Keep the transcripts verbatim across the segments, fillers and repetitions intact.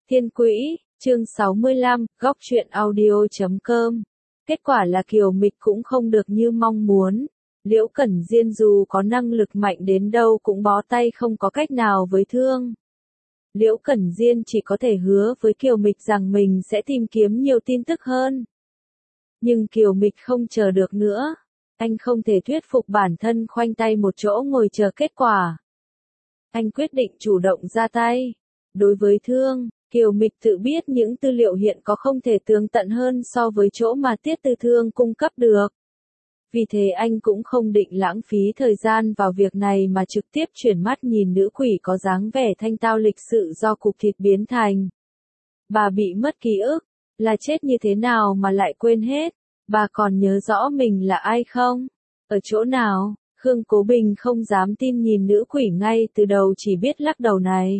Thiên Quỹ, chương sáu mươi lăm, góc truyện audio chấm com. Kết quả là Kiều Mịch cũng không được như mong muốn. Liễu Cẩn Diên dù có năng lực mạnh đến đâu cũng bó tay không có cách nào với Thương. Liễu Cẩn Diên chỉ có thể hứa với Kiều Mịch rằng mình sẽ tìm kiếm nhiều tin tức hơn. Nhưng Kiều Mịch không chờ được nữa. Anh không thể thuyết phục bản thân khoanh tay một chỗ ngồi chờ kết quả. Anh quyết định chủ động ra tay. Đối với Thương, Kiều Mịch tự biết những tư liệu hiện có không thể tường tận hơn so với chỗ mà Tiết Tư Thương cung cấp được. Vì thế anh cũng không định lãng phí thời gian vào việc này mà trực tiếp chuyển mắt nhìn nữ quỷ có dáng vẻ thanh tao lịch sự do cục thịt biến thành. Bà bị mất ký ức, là chết như thế nào mà lại quên hết, bà còn nhớ rõ mình là ai không? Ở chỗ nào? Khương Cố Bình không dám tin nhìn nữ quỷ ngay từ đầu chỉ biết lắc đầu này.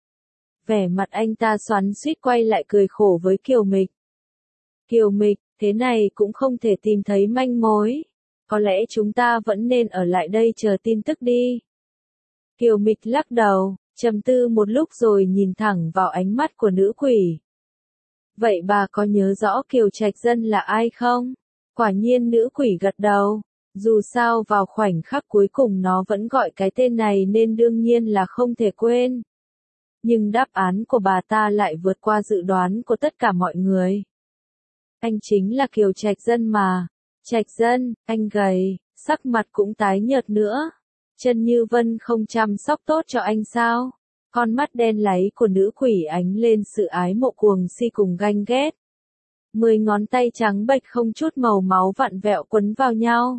Vẻ mặt anh ta xoắn xuýt quay lại cười khổ với Kiều Mịch. Kiều Mịch, thế này cũng không thể tìm thấy manh mối. Có lẽ chúng ta vẫn nên ở lại đây chờ tin tức đi. Kiều Mịch lắc đầu, trầm tư một lúc rồi nhìn thẳng vào ánh mắt của nữ quỷ. Vậy bà có nhớ rõ Kiều Trạch Dân là ai không? Quả nhiên nữ quỷ gật đầu. Dù sao vào khoảnh khắc cuối cùng nó vẫn gọi cái tên này nên đương nhiên là không thể quên. Nhưng đáp án của bà ta lại vượt qua dự đoán của tất cả mọi người. Anh chính là Kiều Trạch Dân mà. Trạch Dân, anh gầy, sắc mặt cũng tái nhợt nữa. Chân Như Vân không chăm sóc tốt cho anh sao? Con mắt đen láy của nữ quỷ ánh lên sự ái mộ cuồng si cùng ganh ghét. Mười ngón tay trắng bệch không chút màu máu vặn vẹo quấn vào nhau.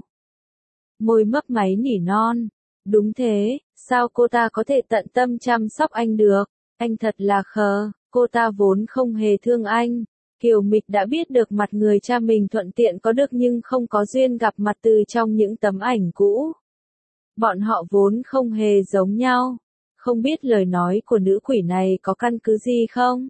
Môi mấp máy nỉ non. Đúng thế, sao cô ta có thể tận tâm chăm sóc anh được? Anh thật là khờ, cô ta vốn không hề thương anh. Kiều Mịch đã biết được mặt người cha mình thuận tiện có được nhưng không có duyên gặp mặt từ trong những tấm ảnh cũ. Bọn họ vốn không hề giống nhau. Không biết lời nói của nữ quỷ này có căn cứ gì không?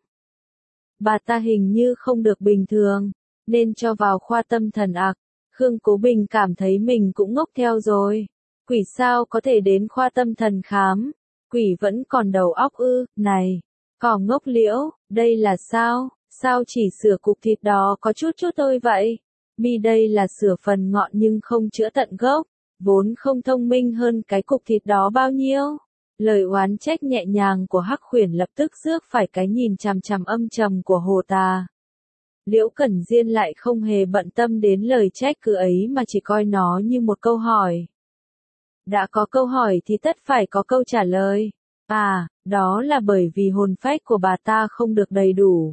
Bà ta hình như không được bình thường, nên cho vào khoa tâm thần ạc. Khương Cố Bình cảm thấy mình cũng ngốc theo rồi. Quỷ sao có thể đến khoa tâm thần khám? Quỷ vẫn còn đầu óc ư? Này, cỏ ngốc Liễu, đây là sao? Sao chỉ sửa cục thịt đó có chút chút thôi vậy? Mi đây là sửa phần ngọn nhưng không chữa tận gốc, vốn không thông minh hơn cái cục thịt đó bao nhiêu. Lời oán trách nhẹ nhàng của Hắc Khuyển lập tức rước phải cái nhìn chằm chằm âm trầm của Hồ Tà. Liễu Cẩn Diên lại không hề bận tâm đến lời trách cứ ấy mà chỉ coi nó như một câu hỏi. Đã có câu hỏi thì tất phải có câu trả lời. À, đó là bởi vì hồn phách của bà ta không được đầy đủ.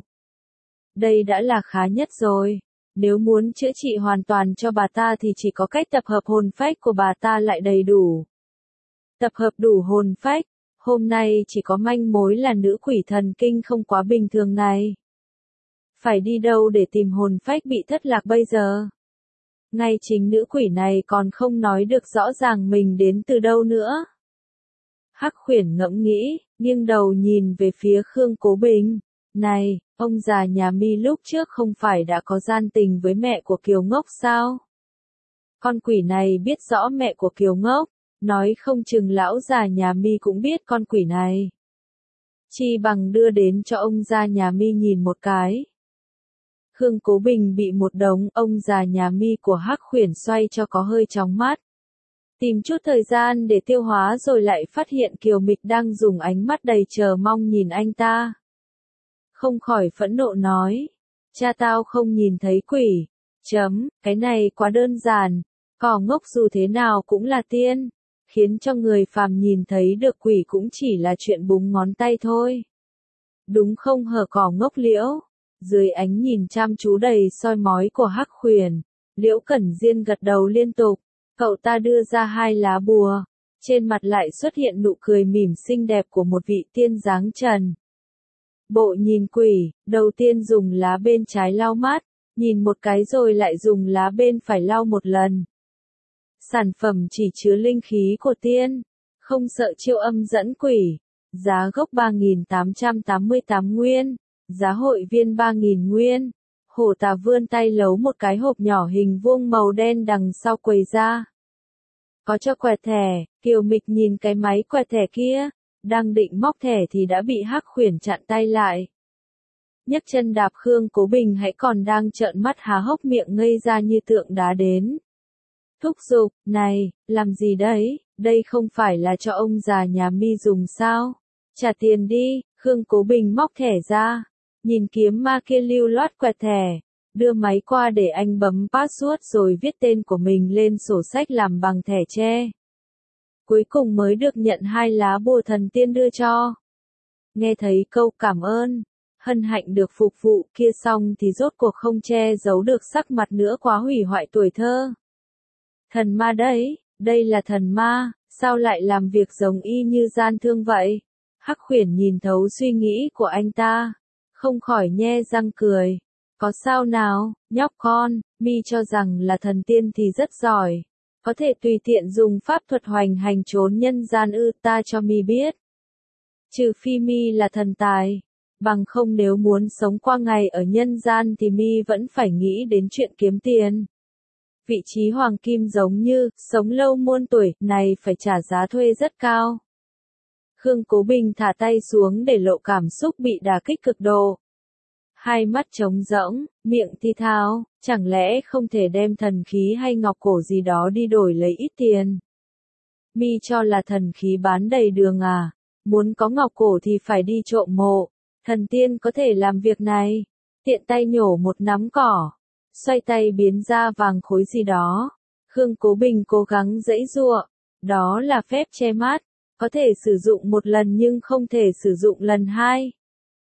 Đây đã là khá nhất rồi. Nếu muốn chữa trị hoàn toàn cho bà ta thì chỉ có cách tập hợp hồn phách của bà ta lại đầy đủ. Tập hợp đủ hồn phách, hôm nay chỉ có manh mối là nữ quỷ thần kinh không quá bình thường này. Phải đi đâu để tìm hồn phách bị thất lạc bây giờ? Ngay chính nữ quỷ này còn không nói được rõ ràng mình đến từ đâu nữa. Hắc Khuyển ngẫm nghĩ, nghiêng đầu nhìn về phía Khương Cố Bình. Này, ông già nhà Mi lúc trước không phải đã có gian tình với mẹ của Kiều Ngốc sao? Con quỷ này biết rõ mẹ của Kiều Ngốc, nói không chừng lão già nhà Mi cũng biết con quỷ này. Chi bằng đưa đến cho ông già nhà Mi nhìn một cái. Khương Cố Bình bị một đống ông già nhà Mi của Hắc Khuyển xoay cho có hơi chóng mắt. Tìm chút thời gian để tiêu hóa rồi lại phát hiện Kiều Mịch đang dùng ánh mắt đầy chờ mong nhìn anh ta. Không khỏi phẫn nộ nói. Cha tao không nhìn thấy quỷ. Chấm, cái này quá đơn giản. Cỏ ngốc dù thế nào cũng là tiên. Khiến cho người phàm nhìn thấy được quỷ cũng chỉ là chuyện búng ngón tay thôi. Đúng không hở cỏ ngốc Liễu? Dưới ánh nhìn chăm chú đầy soi mói của Hắc Khuyển, Liễu Cẩn Diên gật đầu liên tục. Cậu ta đưa ra hai lá bùa. Trên mặt lại xuất hiện nụ cười mỉm xinh đẹp của một vị tiên dáng trần. Bộ nhìn quỷ, đầu tiên dùng lá bên trái lau mắt, nhìn một cái rồi lại dùng lá bên phải lau một lần. Sản phẩm chỉ chứa linh khí của tiên, không sợ chiêu âm dẫn quỷ. Giá gốc ba nghìn tám trăm tám mươi tám nguyên, giá hội viên ba nghìn nguyên. Hổ Tà vươn tay lấu một cái hộp nhỏ hình vuông màu đen đằng sau quầy ra. Có cho quẹt thẻ. Kiều Mịch nhìn cái máy quẹt thẻ kia, đang định móc thẻ thì đã bị Hắc Khuyển chặn tay lại. nhấc chân đạp Khương Cố Bình hãy còn đang trợn mắt há hốc miệng ngây ra như tượng đá đến. Thúc giục, này, làm gì đấy, đây không phải là cho ông già nhà mi dùng sao? Trả tiền đi, Khương Cố Bình móc thẻ ra, nhìn kiếm ma kia lưu loát quẹt thẻ, đưa máy qua để anh bấm password rồi viết tên của mình lên sổ sách làm bằng thẻ tre. Cuối cùng mới được nhận hai lá bùa thần tiên đưa cho. Nghe thấy câu cảm ơn, hân hạnh được phục vụ kia xong thì rốt cuộc không che giấu được sắc mặt nữa, quá hủy hoại tuổi thơ. Thần ma đấy, đây là thần ma, sao lại làm việc giống y như gian thương vậy? Hắc Khuyển nhìn thấu suy nghĩ của anh ta, không khỏi nhe răng cười. Có sao nào, nhóc con, mi cho rằng là thần tiên thì rất giỏi. Có thể tùy tiện dùng pháp thuật hoành hành trốn nhân gian ư, ta cho mi biết. Trừ phi mi là thần tài, bằng không nếu muốn sống qua ngày ở nhân gian thì mi vẫn phải nghĩ đến chuyện kiếm tiền. Vị trí hoàng kim giống như, sống lâu muôn tuổi, này phải trả giá thuê rất cao. Khương Cố Bình thả tay xuống để lộ cảm xúc bị đả kích cực độ. Hai mắt trống rỗng, miệng thi thao, chẳng lẽ không thể đem thần khí hay ngọc cổ gì đó đi đổi lấy ít tiền? Mi cho là thần khí bán đầy đường à? Muốn có ngọc cổ thì phải đi trộm mộ. Thần tiên có thể làm việc này. Tiện tay nhổ một nắm cỏ, xoay tay biến ra vàng khối gì đó. Khương Cố Bình cố gắng giãy giụa. Đó là phép che mắt, có thể sử dụng một lần nhưng không thể sử dụng lần hai.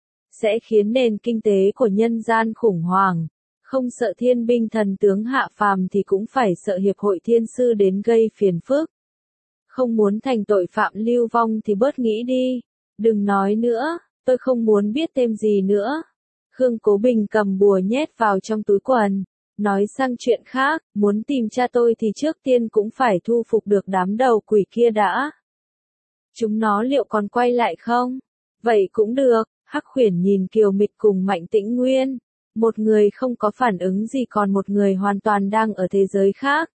Sẽ khiến nền kinh tế của nhân gian khủng hoảng. Không sợ thiên binh thần tướng hạ phàm thì cũng phải sợ hiệp hội thiên sư đến gây phiền phức. Không muốn thành tội phạm lưu vong thì bớt nghĩ đi. Đừng nói nữa, tôi không muốn biết thêm gì nữa. Khương Cố Bình cầm bùa nhét vào trong túi quần. Nói sang chuyện khác, muốn tìm cha tôi thì trước tiên cũng phải thu phục được đám đầu quỷ kia đã. Chúng nó liệu còn quay lại không? Vậy cũng được. Hắc Khuyển nhìn Kiều Mịch cùng Mạnh Tĩnh Nguyên. Một người không có phản ứng gì còn một người hoàn toàn đang ở thế giới khác.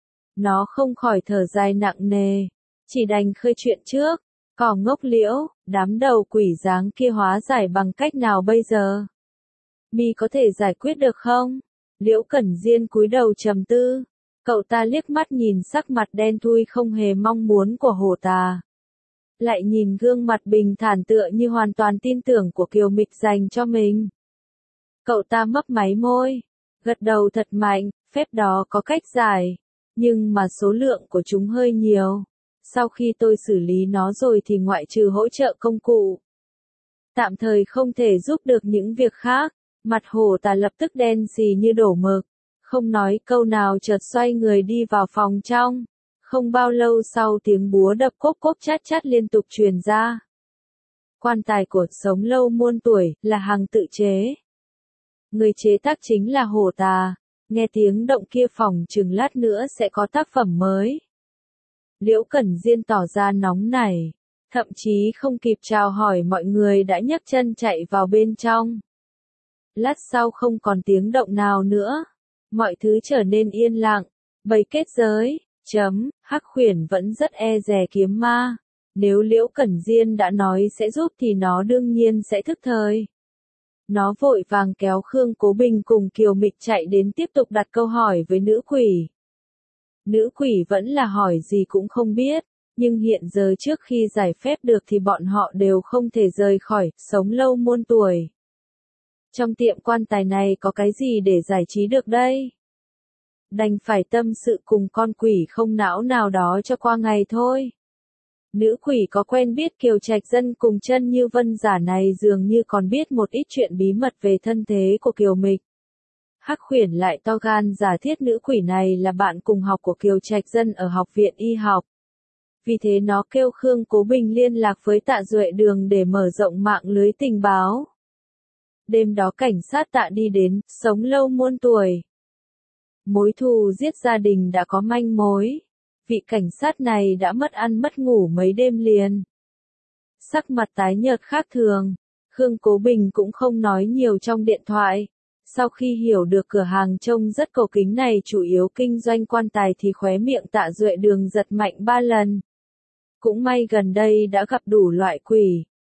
Nó không khỏi thở dài nặng nề. Chỉ đành khơi chuyện trước. Cỏ ngốc liễu, đám đầu quỷ dáng kia hóa giải bằng cách nào bây giờ? Mi có thể giải quyết được không? Liễu Cẩn Diên cúi đầu trầm tư. Cậu ta liếc mắt nhìn sắc mặt đen thui không hề mong muốn của Hổ Tà. Lại nhìn gương mặt bình thản tựa như hoàn toàn tin tưởng của Kiều Mịch dành cho mình. Cậu ta mấp máy môi, gật đầu thật mạnh, phép đó có cách giải, nhưng mà số lượng của chúng hơi nhiều. Sau khi tôi xử lý nó rồi thì ngoại trừ hỗ trợ công cụ, tạm thời không thể giúp được những việc khác. Mặt Hổ Tà lập tức đen xì như đổ mực, không nói câu nào chợt xoay người đi vào phòng trong. Không bao lâu sau tiếng búa đập cốp cốp chát chát liên tục truyền ra. Quan tài của sống lâu muôn tuổi là hàng tự chế. Người chế tác chính là Hổ Tà. Nghe tiếng động kia phòng chừng lát nữa sẽ có tác phẩm mới. Liễu Cẩn Diên tỏ ra nóng nảy, thậm chí không kịp chào hỏi mọi người đã nhấc chân chạy vào bên trong. Lát sau không còn tiếng động nào nữa, mọi thứ trở nên yên lặng. Bầy kết giới, chấm, Hắc Khuyển vẫn rất e dè kiếm ma. Nếu Liễu Cẩn Diên đã nói sẽ giúp thì nó đương nhiên sẽ thức thời. Nó vội vàng kéo Khương Cố Bình cùng Kiều Mịch chạy đến tiếp tục đặt câu hỏi với nữ quỷ. Nữ quỷ vẫn là hỏi gì cũng không biết, nhưng hiện giờ trước khi giải phép được thì bọn họ đều không thể rời khỏi, sống lâu muôn tuổi. Trong tiệm quan tài này có cái gì để giải trí được đây? Đành phải tâm sự cùng con quỷ không não nào đó cho qua ngày thôi. Nữ quỷ có quen biết Kiều Trạch Dân cùng Chân Như Vân giả này dường như còn biết một ít chuyện bí mật về thân thế của Kiều Mịch. Hắc Khuyển lại to gan giả thiết nữ quỷ này là bạn cùng học của Kiều Trạch Dân ở học viện y học. Vì thế nó kêu Khương Cố Bình liên lạc với Tạ Duệ Đường để mở rộng mạng lưới tình báo. Đêm đó cảnh sát Tạ đi đến, sống lâu muôn tuổi. Mối thù giết gia đình đã có manh mối. Vị cảnh sát này đã mất ăn mất ngủ mấy đêm liền. Sắc mặt tái nhợt khác thường, Khương Cố Bình cũng không nói nhiều trong điện thoại. Sau khi hiểu được cửa hàng trông rất cổ kính này chủ yếu kinh doanh quan tài thì khóe miệng Tạ Duệ Đường giật mạnh ba lần. Cũng may gần đây đã gặp đủ loại quỷ,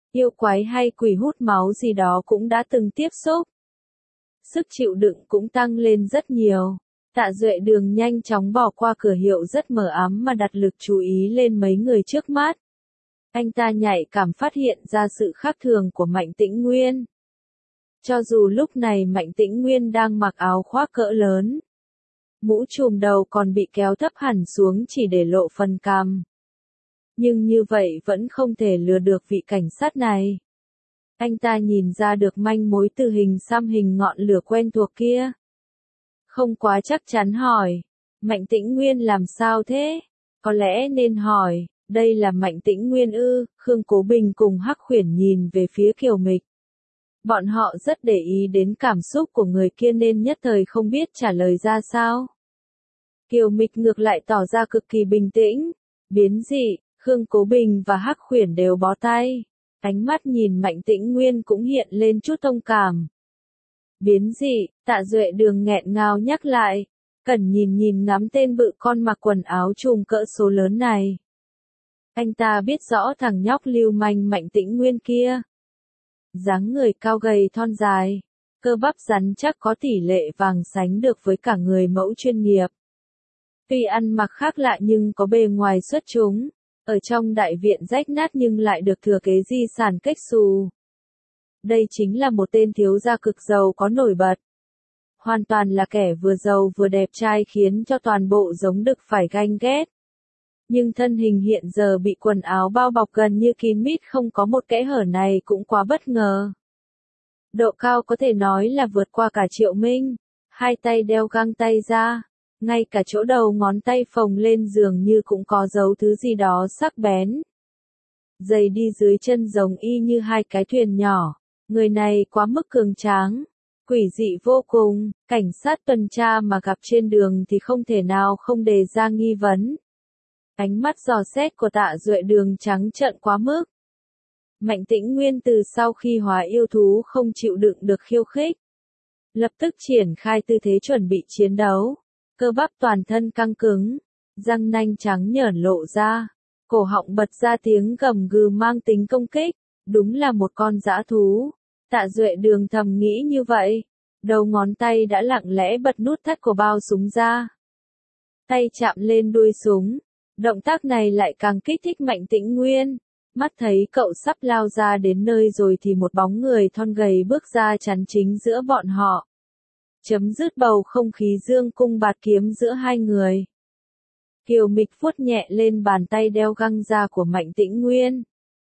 Yêu quái hay quỷ hút máu gì đó cũng đã từng tiếp xúc. Sức chịu đựng cũng tăng lên rất nhiều. Tạ Duệ Đường nhanh chóng bỏ qua cửa hiệu rất mờ ám mà đặt lực chú ý lên mấy người trước mắt. Anh ta nhạy cảm phát hiện ra sự khác thường của Mạnh Tĩnh Nguyên. Cho dù lúc này Mạnh Tĩnh Nguyên đang mặc áo khoác cỡ lớn, mũ trùm đầu còn bị kéo thấp hẳn xuống chỉ để lộ phần cằm. Nhưng như vậy vẫn không thể lừa được vị cảnh sát này. Anh ta nhìn ra được manh mối từ hình xăm hình ngọn lửa quen thuộc kia. Không quá chắc chắn hỏi, Mạnh Tĩnh Nguyên làm sao thế? Có lẽ nên hỏi, đây là Mạnh Tĩnh Nguyên ư? Khương Cố Bình cùng Hắc Khuyển nhìn về phía Kiều Mịch. Bọn họ rất để ý đến cảm xúc của người kia nên nhất thời không biết trả lời ra sao. Kiều Mịch ngược lại tỏ ra cực kỳ bình tĩnh. Biến dị, Khương Cố Bình và Hắc Khuyển đều bó tay. Ánh mắt nhìn Mạnh Tĩnh Nguyên cũng hiện lên chút thông cảm. Biến dị, Tạ Duệ Đường nghẹn ngào nhắc lại. Cẩn nhìn nhìn ngắm tên bự con mặc quần áo trùm cỡ số lớn này. Anh ta biết rõ thằng nhóc lưu manh Mạnh Tĩnh Nguyên kia. Dáng người cao gầy thon dài, cơ bắp rắn chắc có tỷ lệ vàng sánh được với cả người mẫu chuyên nghiệp. Tuy ăn mặc khác lạ nhưng có bề ngoài xuất chúng, ở trong đại viện rách nát nhưng lại được thừa kế di sản kết xù. Đây chính là một tên thiếu gia cực giàu có nổi bật. Hoàn toàn là kẻ vừa giàu vừa đẹp trai khiến cho toàn bộ giống đực phải ganh ghét. Nhưng thân hình hiện giờ bị quần áo bao bọc gần như kín mít không có một kẽ hở này cũng quá bất ngờ. Độ cao có thể nói là vượt qua cả Triệu Minh, hai tay đeo găng tay ra, ngay cả chỗ đầu ngón tay phồng lên dường như cũng có dấu thứ gì đó sắc bén. Giày đi dưới chân rồng y như hai cái thuyền nhỏ, người này quá mức cường tráng, quỷ dị vô cùng, cảnh sát tuần tra mà gặp trên đường thì không thể nào không đề ra nghi vấn. Ánh mắt dò xét của Tạ Duệ Đường trắng trợn quá mức. Mạnh Tĩnh Nguyên từ sau khi hóa yêu thú không chịu đựng được khiêu khích. Lập tức triển khai tư thế chuẩn bị chiến đấu. Cơ bắp toàn thân căng cứng, răng nanh trắng nhởn lộ ra, cổ họng bật ra tiếng gầm gừ mang tính công kích, đúng là một con dã thú. Tạ Duệ Đường thầm nghĩ như vậy, đầu ngón tay đã lặng lẽ bật nút thắt của bao súng ra. Tay chạm lên đuôi súng, động tác này lại càng kích thích Mạnh Tĩnh Nguyên. Mắt thấy cậu sắp lao ra đến nơi rồi thì một bóng người thon gầy bước ra chắn chính giữa bọn họ. Chấm dứt bầu không khí dương cung bạt kiếm giữa hai người. Kiều Mịch vuốt nhẹ lên bàn tay đeo găng ra của Mạnh Tĩnh Nguyên.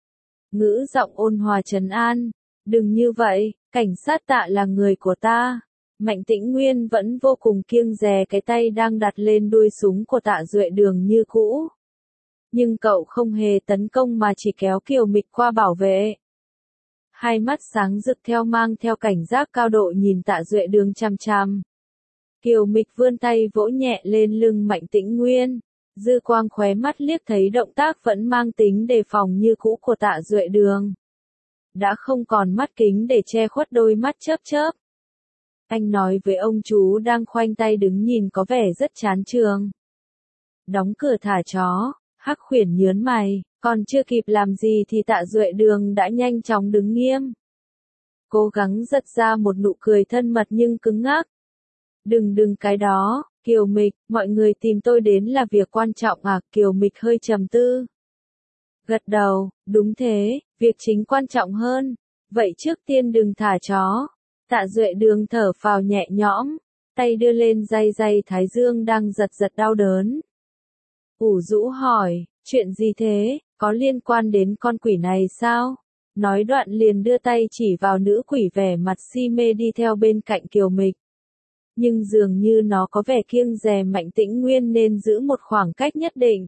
Ngữ giọng ôn hòa trấn an, đừng như vậy, cảnh sát Tạ là người của ta. Mạnh Tĩnh Nguyên vẫn vô cùng kiêng dè cái tay đang đặt lên đuôi súng của Tạ Duệ Đường như cũ. Nhưng cậu không hề tấn công mà chỉ kéo Kiều Mịch qua bảo vệ. Hai mắt sáng rực theo mang theo cảnh giác cao độ nhìn Tạ Duệ Đường chằm chằm. Kiều Mịch vươn tay vỗ nhẹ lên lưng Mạnh Tĩnh Nguyên. Dư quang khóe mắt liếc thấy động tác vẫn mang tính đề phòng như cũ của Tạ Duệ Đường. Đã không còn mắt kính để che khuất đôi mắt chớp chớp. Anh nói với ông chú đang khoanh tay đứng nhìn có vẻ rất chán trường. Đóng cửa thả chó, Hắc Khuyển nhớn mày, còn chưa kịp làm gì thì Tạ Duệ Đường đã nhanh chóng đứng nghiêm. Cố gắng giật ra một nụ cười thân mật nhưng cứng ngắc. Đừng đừng cái đó, Kiều Mịch, mọi người tìm tôi đến là việc quan trọng à? Kiều Mịch hơi trầm tư. Gật đầu, đúng thế, việc chính quan trọng hơn. Vậy trước tiên đừng thả chó. Tạ Duệ Đường thở phào nhẹ nhõm, tay đưa lên day day thái dương đang giật giật đau đớn. Ủ rũ hỏi, chuyện gì thế, có liên quan đến con quỷ này sao? Nói đoạn liền đưa tay chỉ vào nữ quỷ vẻ mặt si mê đi theo bên cạnh Kiều Mịch. Nhưng dường như nó có vẻ kiêng dè Mạnh Tĩnh Nguyên nên giữ một khoảng cách nhất định.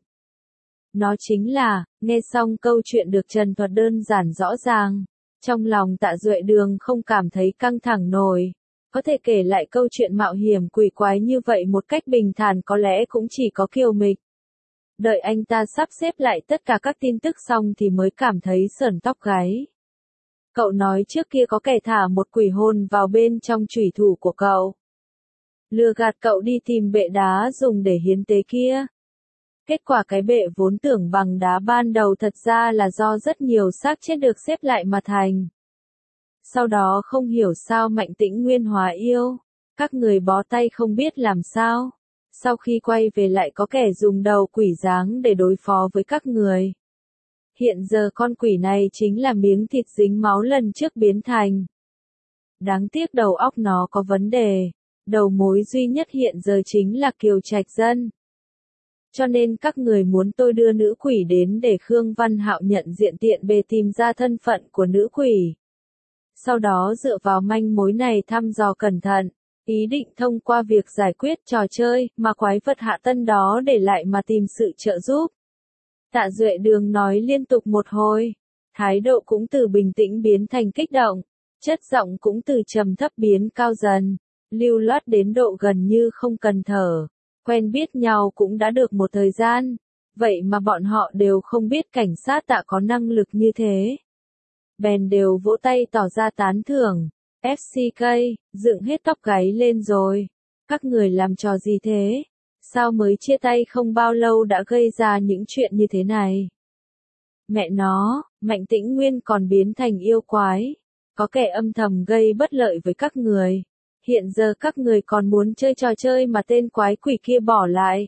Nó chính là, nghe xong câu chuyện được trần thuật đơn giản rõ ràng. Trong lòng Tạ Duệ Đường không cảm thấy căng thẳng nổi. Có thể kể lại câu chuyện mạo hiểm quỷ quái như vậy một cách bình thản có lẽ cũng chỉ có Kiều Mịch. Đợi anh ta sắp xếp lại tất cả các tin tức xong thì mới cảm thấy sởn tóc gáy. Cậu nói trước kia có kẻ thả một quỷ hồn vào bên trong chủy thủ của cậu. Lừa gạt cậu đi tìm bệ đá dùng để hiến tế kia. Kết quả cái bệ vốn tưởng bằng đá ban đầu thật ra là do rất nhiều xác chết được xếp lại mà thành. Sau đó không hiểu sao Mạnh Tĩnh Nguyên hóa yêu, các người bó tay không biết làm sao. Sau khi quay về lại có kẻ dùng đầu quỷ dáng để đối phó với các người. Hiện giờ con quỷ này chính là miếng thịt dính máu lần trước biến thành. Đáng tiếc đầu óc nó có vấn đề, đầu mối duy nhất hiện giờ chính là Kiều Trạch Dân. Cho nên các người muốn tôi đưa nữ quỷ đến để Khương Văn Hạo nhận diện tiện bề tìm ra thân phận của nữ quỷ. Sau đó dựa vào manh mối này thăm dò cẩn thận, ý định thông qua việc giải quyết trò chơi mà quái vật Hạ Tân đó để lại mà tìm sự trợ giúp. Tạ Duệ Đường nói liên tục một hồi, thái độ cũng từ bình tĩnh biến thành kích động, chất giọng cũng từ trầm thấp biến cao dần, lưu loát đến độ gần như không cần thở. Quen biết nhau cũng đã được một thời gian, vậy mà bọn họ đều không biết cảnh sát Tạ có năng lực như thế. Bèn đều vỗ tay tỏ ra tán thưởng. ép xê ca, dựng hết tóc gáy lên rồi. Các người làm trò gì thế? Sao mới chia tay không bao lâu đã gây ra những chuyện như thế này? Mẹ nó, Mạnh Tĩnh Nguyên còn biến thành yêu quái. Có kẻ âm thầm gây bất lợi với các người. Hiện giờ các người còn muốn chơi trò chơi mà tên quái quỷ kia bỏ lại.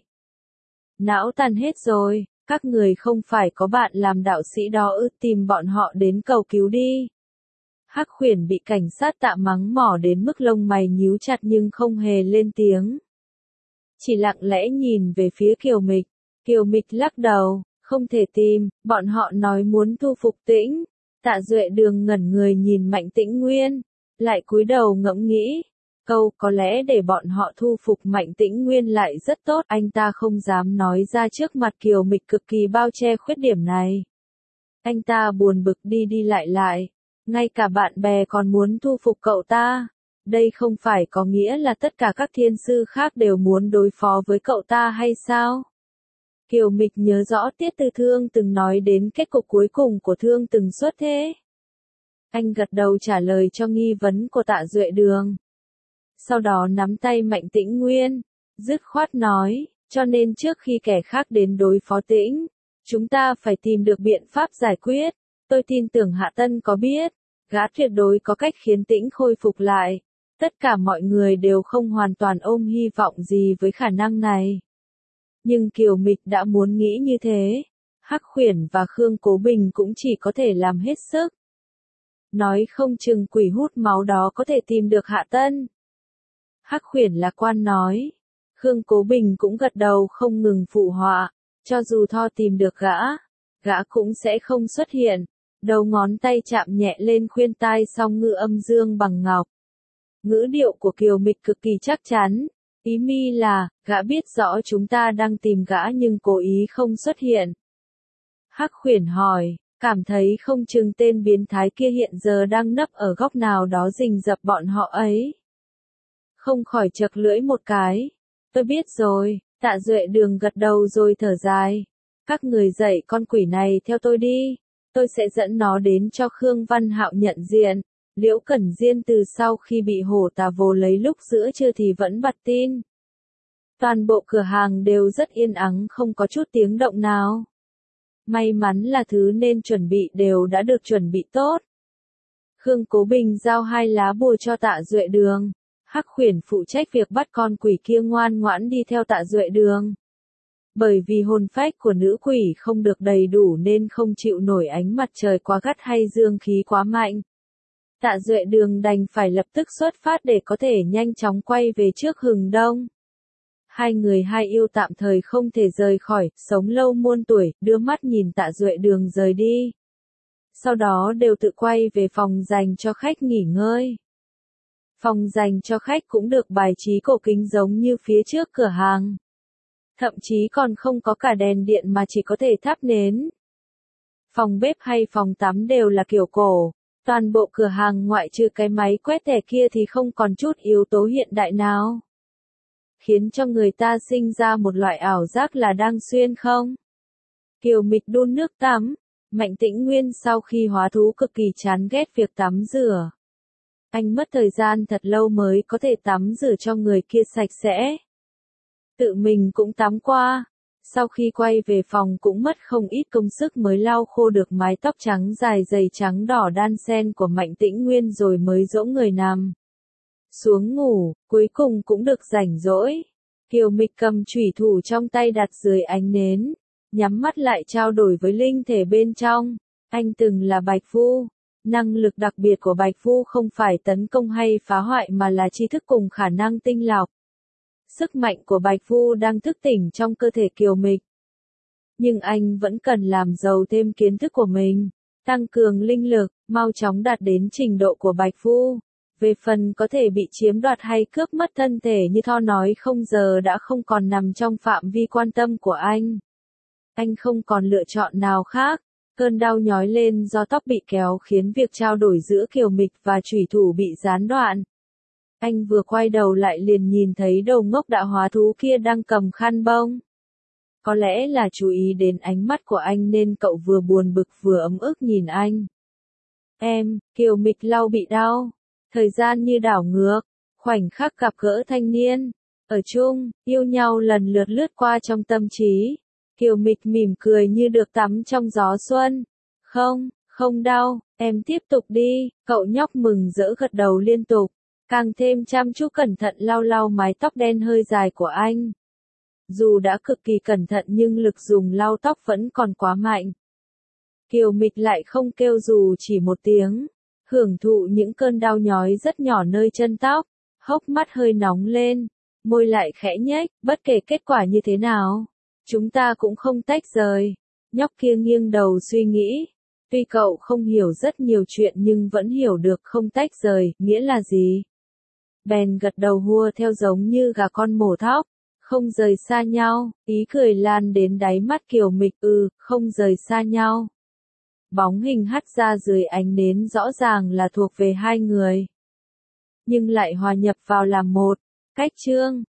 Não tàn hết rồi, các người không phải có bạn làm đạo sĩ đó ư, tìm bọn họ đến cầu cứu đi. Hắc Khuyển bị cảnh sát Tạ mắng mỏ đến mức lông mày nhíu chặt nhưng không hề lên tiếng. Chỉ lặng lẽ nhìn về phía Kiều Mịch. Kiều Mịch lắc đầu, không thể tìm, bọn họ nói muốn thu phục Tĩnh. Tạ Duệ Đường ngẩn người nhìn Mạnh Tĩnh Nguyên, lại cúi đầu ngẫm nghĩ. Câu có lẽ để bọn họ thu phục Mạnh Tĩnh Nguyên lại rất tốt, anh ta không dám nói ra trước mặt Kiều Mịch cực kỳ bao che khuyết điểm này. Anh ta buồn bực đi đi lại lại, ngay cả bạn bè còn muốn thu phục cậu ta. Đây không phải có nghĩa là tất cả các thiên sư khác đều muốn đối phó với cậu ta hay sao? Kiều Mịch nhớ rõ Tiết Tư Thương từng nói đến kết cục cuối cùng của Thương từng xuất thế. Anh gật đầu trả lời cho nghi vấn của Tạ Duệ Đường. Sau đó nắm tay Mạnh Tĩnh Nguyên, dứt khoát nói, cho nên trước khi kẻ khác đến đối phó Tĩnh, chúng ta phải tìm được biện pháp giải quyết. Tôi tin tưởng Hạ Tân có biết, gã tuyệt đối có cách khiến Tĩnh khôi phục lại. Tất cả mọi người đều không hoàn toàn ôm hy vọng gì với khả năng này. Nhưng Kiều Mịch đã muốn nghĩ như thế, Hắc Khuyển và Khương Cố Bình cũng chỉ có thể làm hết sức. Nói không chừng quỷ hút máu đó có thể tìm được Hạ Tân. Hắc Khuyển lạc quan nói. Khương Cố Bình cũng gật đầu không ngừng phụ họa. Cho dù Tho tìm được gã, gã cũng sẽ không xuất hiện. Đầu ngón tay chạm nhẹ lên khuyên tai song ngữ âm dương bằng ngọc. Ngữ điệu của Kiều Mịch cực kỳ chắc chắn. Ý mi là, gã biết rõ chúng ta đang tìm gã nhưng cố ý không xuất hiện. Hắc Khuyển hỏi, cảm thấy không chừng tên biến thái kia hiện giờ đang nấp ở góc nào đó rình rập bọn họ ấy. Không khỏi chật lưỡi một cái. Tôi biết rồi, Tạ Duệ Đường gật đầu rồi thở dài. Các người dạy con quỷ này theo tôi đi. Tôi sẽ dẫn nó đến cho Khương Văn Hạo nhận diện. Liễu Cẩn Diên từ sau khi bị hổ tà vồ lấy lúc giữa trưa thì vẫn bật tin. Toàn bộ cửa hàng đều rất yên ắng không có chút tiếng động nào. May mắn là thứ nên chuẩn bị đều đã được chuẩn bị tốt. Khương Cố Bình giao hai lá bùa cho Tạ Duệ Đường. Hắc Khuyển phụ trách việc bắt con quỷ kia ngoan ngoãn đi theo Tạ Duệ Đường. Bởi vì hồn phách của nữ quỷ không được đầy đủ nên không chịu nổi ánh mặt trời quá gắt hay dương khí quá mạnh. Tạ Duệ Đường đành phải lập tức xuất phát để có thể nhanh chóng quay về trước hừng đông. Hai người hai yêu tạm thời không thể rời khỏi, sống lâu muôn tuổi, đưa mắt nhìn Tạ Duệ Đường rời đi. Sau đó đều tự quay về phòng dành cho khách nghỉ ngơi. Phòng dành cho khách cũng được bài trí cổ kính giống như phía trước cửa hàng. Thậm chí còn không có cả đèn điện mà chỉ có thể thắp nến. Phòng bếp hay phòng tắm đều là kiểu cổ. Toàn bộ cửa hàng ngoại trừ cái máy quét thẻ kia thì không còn chút yếu tố hiện đại nào. Khiến cho người ta sinh ra một loại ảo giác là đang xuyên không. Kiều Mịch đun nước tắm. Mạnh Tĩnh Nguyên sau khi hóa thú cực kỳ chán ghét việc tắm rửa. Anh mất thời gian thật lâu mới có thể tắm rửa cho người kia sạch sẽ. Tự mình cũng tắm qua. Sau khi quay về phòng cũng mất không ít công sức mới lau khô được mái tóc trắng dài dày trắng đỏ đan xen của Mạnh Tĩnh Nguyên rồi mới dỗ người nằm xuống ngủ, cuối cùng cũng được rảnh rỗi. Kiều Mịch cầm chủy thủ trong tay đặt dưới ánh nến, nhắm mắt lại trao đổi với linh thể bên trong. Anh từng là Bạch Vu. Năng lực đặc biệt của Bạch Vu không phải tấn công hay phá hoại mà là tri thức cùng khả năng tinh lọc. Sức mạnh của Bạch Vu đang thức tỉnh trong cơ thể Kiều Mịch. Nhưng anh vẫn cần làm giàu thêm kiến thức của mình, tăng cường linh lực, mau chóng đạt đến trình độ của Bạch Vu. Về phần có thể bị chiếm đoạt hay cướp mất thân thể như Tho nói không giờ đã không còn nằm trong phạm vi quan tâm của anh. Anh không còn lựa chọn nào khác. Cơn đau nhói lên do tóc bị kéo khiến việc trao đổi giữa Kiều Mịch và chủy thủ bị gián đoạn. Anh vừa quay đầu lại liền nhìn thấy đầu ngốc đã hóa thú kia đang cầm khăn bông. Có lẽ là chú ý đến ánh mắt của anh nên cậu vừa buồn bực vừa ấm ức nhìn anh. Em, Kiều Mịch lau bị đau. Thời gian như đảo ngược, khoảnh khắc gặp gỡ thanh niên, ở chung, yêu nhau lần lượt lướt qua trong tâm trí. Kiều Mịch mỉm cười như được tắm trong gió xuân. Không, không đau, em tiếp tục đi, cậu nhóc mừng rỡ gật đầu liên tục, càng thêm chăm chú cẩn thận lau lau mái tóc đen hơi dài của anh. Dù đã cực kỳ cẩn thận nhưng lực dùng lau tóc vẫn còn quá mạnh. Kiều Mịch lại không kêu dù chỉ một tiếng, hưởng thụ những cơn đau nhói rất nhỏ nơi chân tóc, hốc mắt hơi nóng lên, môi lại khẽ nhếch, bất kể kết quả như thế nào. Chúng ta cũng không tách rời. Nhóc kia nghiêng đầu suy nghĩ. Tuy cậu không hiểu rất nhiều chuyện nhưng vẫn hiểu được không tách rời, nghĩa là gì. Bèn gật đầu hùa theo giống như gà con mổ thóc. Không rời xa nhau, ý cười lan đến đáy mắt Kiều Mịch, ừ, không rời xa nhau. Bóng hình hắt ra dưới ánh nến rõ ràng là thuộc về hai người. Nhưng lại hòa nhập vào làm một. Cách chương